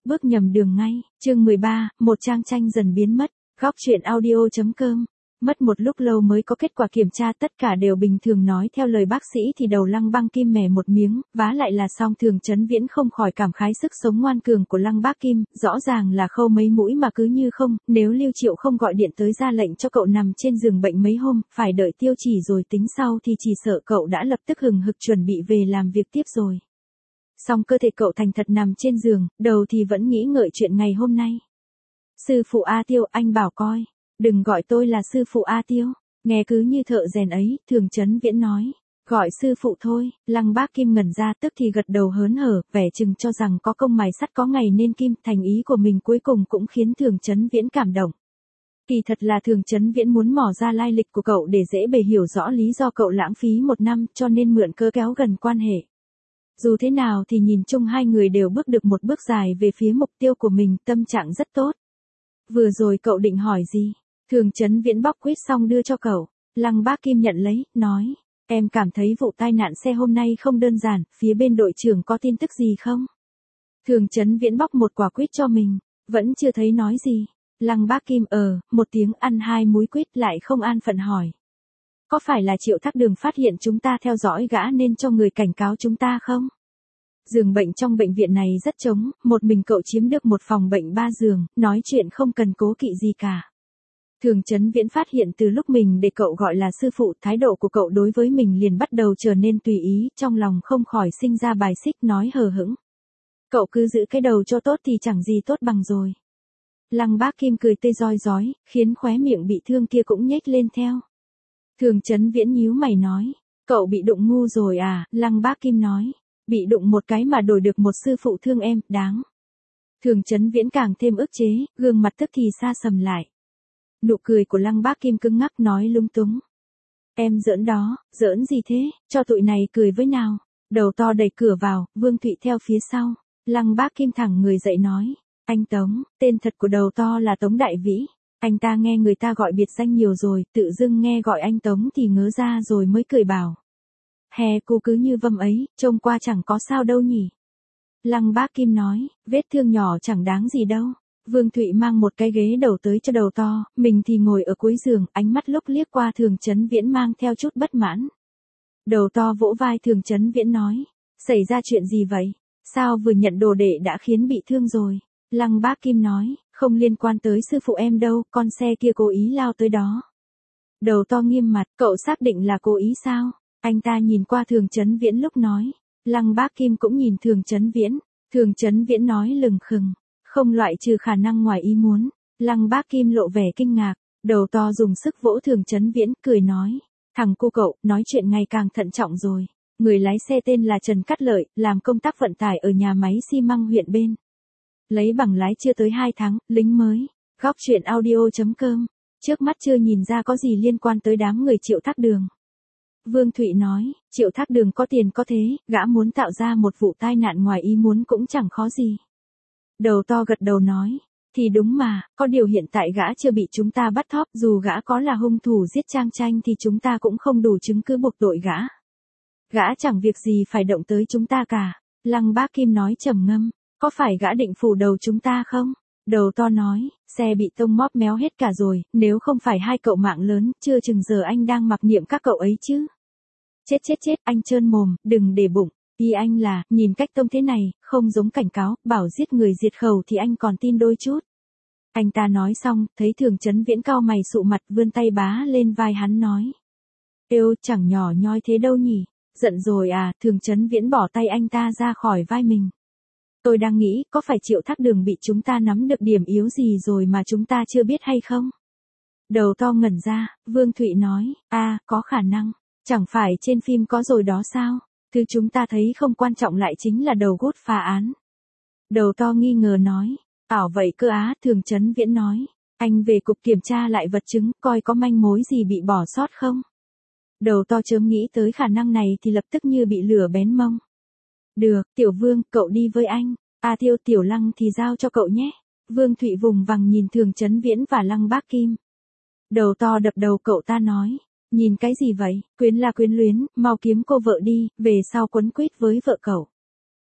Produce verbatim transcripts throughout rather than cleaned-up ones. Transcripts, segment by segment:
bước nhầm đường ngay. Chương mười ba, một trang tranh dần biến mất. Góc truyện audio chấm com. Mất một lúc lâu mới có kết quả kiểm tra, tất cả đều bình thường. Nói theo lời bác sĩ thì đầu Lăng Băng Kim mẻ một miếng, vá lại là xong. Thường Chấn Viễn không khỏi cảm khái sức sống ngoan cường của Lăng Bác Kim, rõ ràng là khâu mấy mũi mà cứ như không, nếu Lưu Triệu không gọi điện tới ra lệnh cho cậu nằm trên giường bệnh mấy hôm, phải đợi Tiêu Chỉ rồi tính sau thì chỉ sợ cậu đã lập tức hừng hực chuẩn bị về làm việc tiếp rồi. Song cơ thể cậu thành thật nằm trên giường, đầu thì vẫn nghĩ ngợi chuyện ngày hôm nay. Sư phụ A Tiêu, anh bảo coi. Đừng gọi tôi là sư phụ A Tiêu. Nghe cứ như thợ rèn ấy, Thường Chấn Viễn nói. Gọi sư phụ thôi. Lăng Bác Kim ngẩn ra, tức thì gật đầu hớn hở, vẻ chừng cho rằng có công mài sắt có ngày nên kim. Thành ý của mình cuối cùng cũng khiến Thường Chấn Viễn cảm động. Kỳ thật là Thường Chấn Viễn muốn mò ra lai lịch của cậu để dễ bề hiểu rõ lý do cậu lãng phí một năm, cho nên mượn cơ kéo gần quan hệ. Dù thế nào thì nhìn chung hai người đều bước được một bước dài về phía mục tiêu của mình, tâm trạng rất tốt. Vừa rồi cậu định hỏi gì? Thường Chấn Viễn bóc quýt xong đưa cho cậu. Lăng Bác Kim nhận lấy, nói. Em cảm thấy vụ tai nạn xe hôm nay không đơn giản, phía bên đội trưởng có tin tức gì không? Thường Chấn Viễn bóc một quả quýt cho mình, vẫn chưa thấy nói gì. Lăng Bác Kim ờ, một tiếng ăn hai múi quýt lại không an phận hỏi. Có phải là Triệu Thác Đường phát hiện chúng ta theo dõi gã nên cho người cảnh cáo chúng ta không? Giường bệnh trong bệnh viện này rất trống, một mình cậu chiếm được một phòng bệnh ba giường, nói chuyện không cần cố kỵ gì cả. Thường Chấn Viễn phát hiện từ lúc mình để cậu gọi là sư phụ, thái độ của cậu đối với mình liền bắt đầu trở nên tùy ý, trong lòng không khỏi sinh ra bài xích, nói hờ hững. Cậu cứ giữ cái đầu cho tốt thì chẳng gì tốt bằng rồi. Lăng Bác Kim cười tê roi rói, khiến khóe miệng bị thương kia cũng nhếch lên theo. Thường Chấn Viễn nhíu mày nói, cậu bị đụng ngu rồi à? Lăng Bác Kim nói, bị đụng một cái mà đổi được một sư phụ thương em, đáng. Thường Chấn Viễn càng thêm ức chế, gương mặt tức thì xa sầm lại. Nụ cười của Lăng Bác Kim cứng ngắc, nói lung túng. Em giỡn đó, giỡn gì thế, cho tụi này cười với nào. Đầu to đẩy cửa vào, Vương Thụy theo phía sau. Lăng Bác Kim thẳng người dậy nói, anh Tống, tên thật của đầu to là Tống Đại Vĩ. Anh ta nghe người ta gọi biệt danh nhiều rồi, tự dưng nghe gọi anh Tống thì ngớ ra rồi mới cười bảo. Hè cô cứ như vâm ấy, trông qua chẳng có sao đâu nhỉ. Lăng Bác Kim nói, vết thương nhỏ chẳng đáng gì đâu. Vương Thụy mang một cái ghế đầu tới cho đầu to, mình thì ngồi ở cuối giường, ánh mắt lúc liếc qua Thường Chấn Viễn mang theo chút bất mãn. Đầu to vỗ vai Thường Chấn Viễn nói, xảy ra chuyện gì vậy? Sao vừa nhận đồ đệ đã khiến bị thương rồi? Lăng Bác Kim nói, không liên quan tới sư phụ em đâu, con xe kia cố ý lao tới đó. Đầu to nghiêm mặt, cậu xác định là cố ý sao? Anh ta nhìn qua Thường Chấn Viễn lúc nói. Lăng Bác Kim cũng nhìn Thường Chấn Viễn. Thường Chấn Viễn nói lừng khừng, không loại trừ khả năng ngoài ý muốn. Lăng Bác Kim lộ vẻ kinh ngạc. Đầu to dùng sức vỗ Thường Chấn Viễn, cười nói. Thằng cô cậu, nói chuyện ngày càng thận trọng rồi. Người lái xe tên là Trần Cát Lợi, làm công tác vận tải ở nhà máy xi măng huyện bên. Lấy bằng lái chưa tới hai tháng, lính mới. Góc truyện audio chấm com. Trước mắt chưa nhìn ra có gì liên quan tới đám người Triệu Thác Đường. Vương Thụy nói, Triệu Thác Đường có tiền có thế, gã muốn tạo ra một vụ tai nạn ngoài ý muốn cũng chẳng khó gì. Đầu to gật đầu nói, thì đúng mà, có điều hiện tại gã chưa bị chúng ta bắt thóp, dù gã có là hung thủ giết Trang Tranh thì chúng ta cũng không đủ chứng cứ buộc tội gã. Gã chẳng việc gì phải động tới chúng ta cả. Lăng Bác Kim nói trầm ngâm, có phải gã định phủ đầu chúng ta không? Đầu to nói, xe bị tông móp méo hết cả rồi, nếu không phải hai cậu mạng lớn, chưa chừng giờ anh đang mặc niệm các cậu ấy chứ. Chết chết chết, anh trơn mồm, đừng để bụng. Ý anh là, nhìn cách tông thế này, không giống cảnh cáo, bảo giết người diệt khẩu thì anh còn tin đôi chút. Anh ta nói xong, thấy Thường Chấn Viễn cau mày sụ mặt, vươn tay bá lên vai hắn nói. Êu, chẳng nhỏ nhoi thế đâu nhỉ. Giận rồi à? Thường Chấn Viễn bỏ tay anh ta ra khỏi vai mình. Tôi đang nghĩ, có phải Triệu Thác Đường bị chúng ta nắm được điểm yếu gì rồi mà chúng ta chưa biết hay không? Đầu to ngẩn ra, Vương Thụy nói, a à, có khả năng, chẳng phải trên phim có rồi đó sao? Thứ chúng ta thấy không quan trọng lại chính là đầu gút phá án. Đầu to nghi ngờ nói, ảo vậy cơ á? Thường Chấn Viễn nói, anh về cục kiểm tra lại vật chứng, coi có manh mối gì bị bỏ sót không? Đầu to chớm nghĩ tới khả năng này thì lập tức như bị lửa bén mông. Được, Tiểu Vương, cậu đi với anh. A Tiêu, Tiểu Lăng thì giao cho cậu nhé. Vương Thụy vùng vằng nhìn Thường Chấn Viễn và Lăng Bác Kim. Đầu to đập đầu cậu ta nói. Nhìn cái gì vậy? Quyến là quyến luyến, mau kiếm cô vợ đi, về sau quấn quýt với vợ cậu.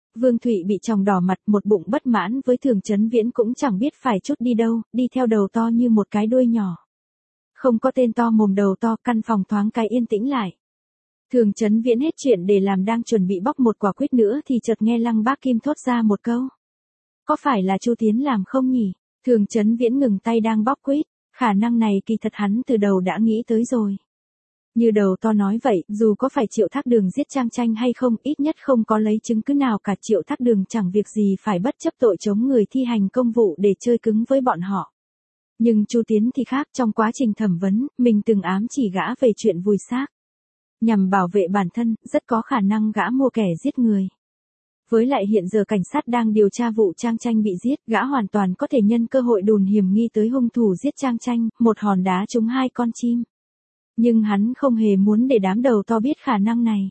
Vương Thụy bị chồng đỏ mặt, một bụng bất mãn với Thường Chấn Viễn cũng chẳng biết phải chút đi đâu, đi theo đầu to như một cái đuôi nhỏ. Không có tên to mồm đầu to, căn phòng thoáng cái yên tĩnh lại. Thường Chấn Viễn hết chuyện để làm đang chuẩn bị bóc một quả quýt nữa thì chợt nghe Lăng Bác Kim thốt ra một câu. Có phải là Chu Tiến làm không nhỉ? Thường Chấn Viễn ngừng tay đang bóc quýt, khả năng này kỳ thật hắn từ đầu đã nghĩ tới rồi. Như đầu to nói vậy, dù có phải Triệu Thác Đường giết Trang Tranh hay không, ít nhất không có lấy chứng cứ nào cả, Triệu Thác Đường chẳng việc gì phải bất chấp tội chống người thi hành công vụ để chơi cứng với bọn họ. Nhưng Chu Tiến thì khác, trong quá trình thẩm vấn, mình từng ám chỉ gã về chuyện vùi xác. Nhằm bảo vệ bản thân, rất có khả năng gã mua kẻ giết người. Với lại hiện giờ cảnh sát đang điều tra vụ Trang Tranh bị giết, gã hoàn toàn có thể nhân cơ hội đùn hiểm nghi tới hung thủ giết Trang Tranh, một hòn đá trúng hai con chim. Nhưng hắn không hề muốn để đám đầu to biết khả năng này.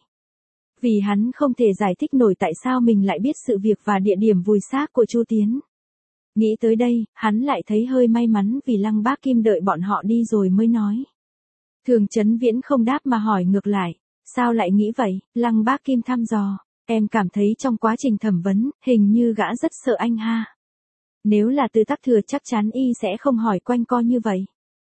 Vì hắn không thể giải thích nổi tại sao mình lại biết sự việc và địa điểm vùi xác của Chu Tiến. Nghĩ tới đây, hắn lại thấy hơi may mắn vì Lăng Bác Kim đợi bọn họ đi rồi mới nói. Thường Chấn Viễn không đáp mà hỏi ngược lại, sao lại nghĩ vậy? Lăng Bác Kim thăm dò, em cảm thấy trong quá trình thẩm vấn, hình như gã rất sợ anh ha. Nếu là Từ Tắc Thừa chắc chắn y sẽ không hỏi quanh co như vậy.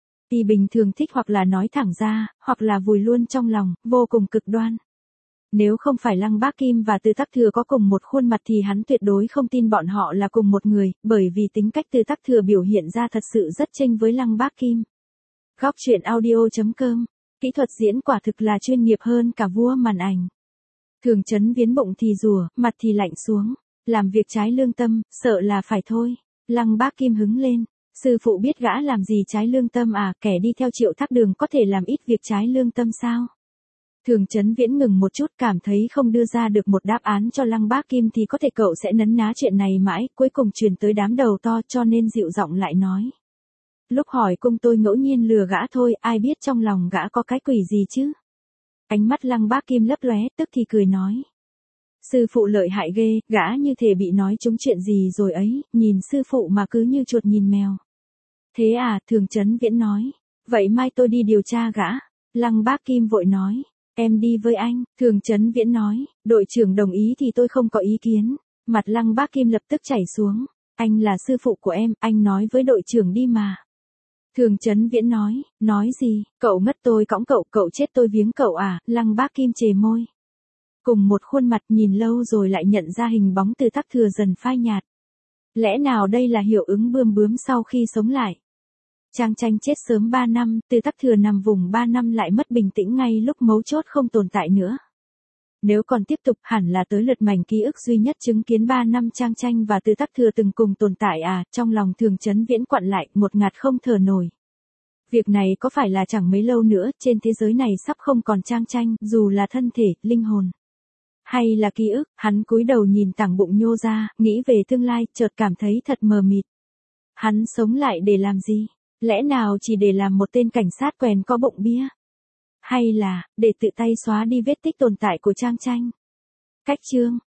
Y bình thường thích hoặc là nói thẳng ra, hoặc là vùi luôn trong lòng, vô cùng cực đoan. Nếu không phải Lăng Bác Kim và Từ Tắc Thừa có cùng một khuôn mặt thì hắn tuyệt đối không tin bọn họ là cùng một người, bởi vì tính cách Từ Tắc Thừa biểu hiện ra thật sự rất chênh với Lăng Bác Kim. Góc truyện audio chấm com, kỹ thuật diễn quả thực là chuyên nghiệp hơn cả vua màn ảnh. Thường Chấn Viễn bụng thì rùa, mặt thì lạnh xuống, làm việc trái lương tâm, sợ là phải thôi. Lăng Bác Kim hứng lên, sư phụ biết gã làm gì trái lương tâm à, kẻ đi theo Triệu Thác Đường có thể làm ít việc trái lương tâm sao? Thường Chấn Viễn ngừng một chút, cảm thấy không đưa ra được một đáp án cho Lăng Bác Kim thì có thể cậu sẽ nấn ná chuyện này mãi, cuối cùng truyền tới đám đầu to cho nên dịu giọng lại nói. Lúc hỏi cung tôi ngẫu nhiên lừa gã thôi, ai biết trong lòng gã có cái quỷ gì chứ? Ánh mắt Lăng Bác Kim lấp lóe, tức thì cười nói. Sư phụ lợi hại ghê, gã như thể bị nói trúng chuyện gì rồi ấy, nhìn sư phụ mà cứ như chuột nhìn mèo. Thế à, Thường Chấn Viễn nói. Vậy mai tôi đi điều tra gã. Lăng Bác Kim vội nói. Em đi với anh, Thường Chấn Viễn nói. Đội trưởng đồng ý thì tôi không có ý kiến. Mặt Lăng Bác Kim lập tức chảy xuống. Anh là sư phụ của em, anh nói với đội trưởng đi mà. Thường Chấn Viễn nói, nói gì, cậu ngất tôi cõng cậu, cậu chết tôi viếng cậu à, Lăng Bác Kim chề môi. Cùng một khuôn mặt nhìn lâu rồi lại nhận ra hình bóng Từ Tắc Thừa dần phai nhạt. Lẽ nào đây là hiệu ứng bươm bướm sau khi sống lại? Trang Tranh chết sớm ba năm, Từ Tắc Thừa nằm vùng ba năm lại mất bình tĩnh ngay lúc mấu chốt không tồn tại nữa. Nếu còn tiếp tục hẳn là tới lượt mảnh ký ức duy nhất chứng kiến ba năm Trang Tranh và Từ Tắc Thừa từng cùng tồn tại à, trong lòng Thường Chấn Viễn quặn lại, ngột ngạt không thở nổi. Việc này có phải là chẳng mấy lâu nữa, trên thế giới này sắp không còn Trang Tranh, dù là thân thể, linh hồn. Hay là ký ức, hắn cúi đầu nhìn tảng bụng nhô ra, nghĩ về tương lai, chợt cảm thấy thật mờ mịt. Hắn sống lại để làm gì? Lẽ nào chỉ để làm một tên cảnh sát quèn có bụng bia? Hay là, để tự tay xóa đi vết tích tồn tại của Trang Tranh? Cách chương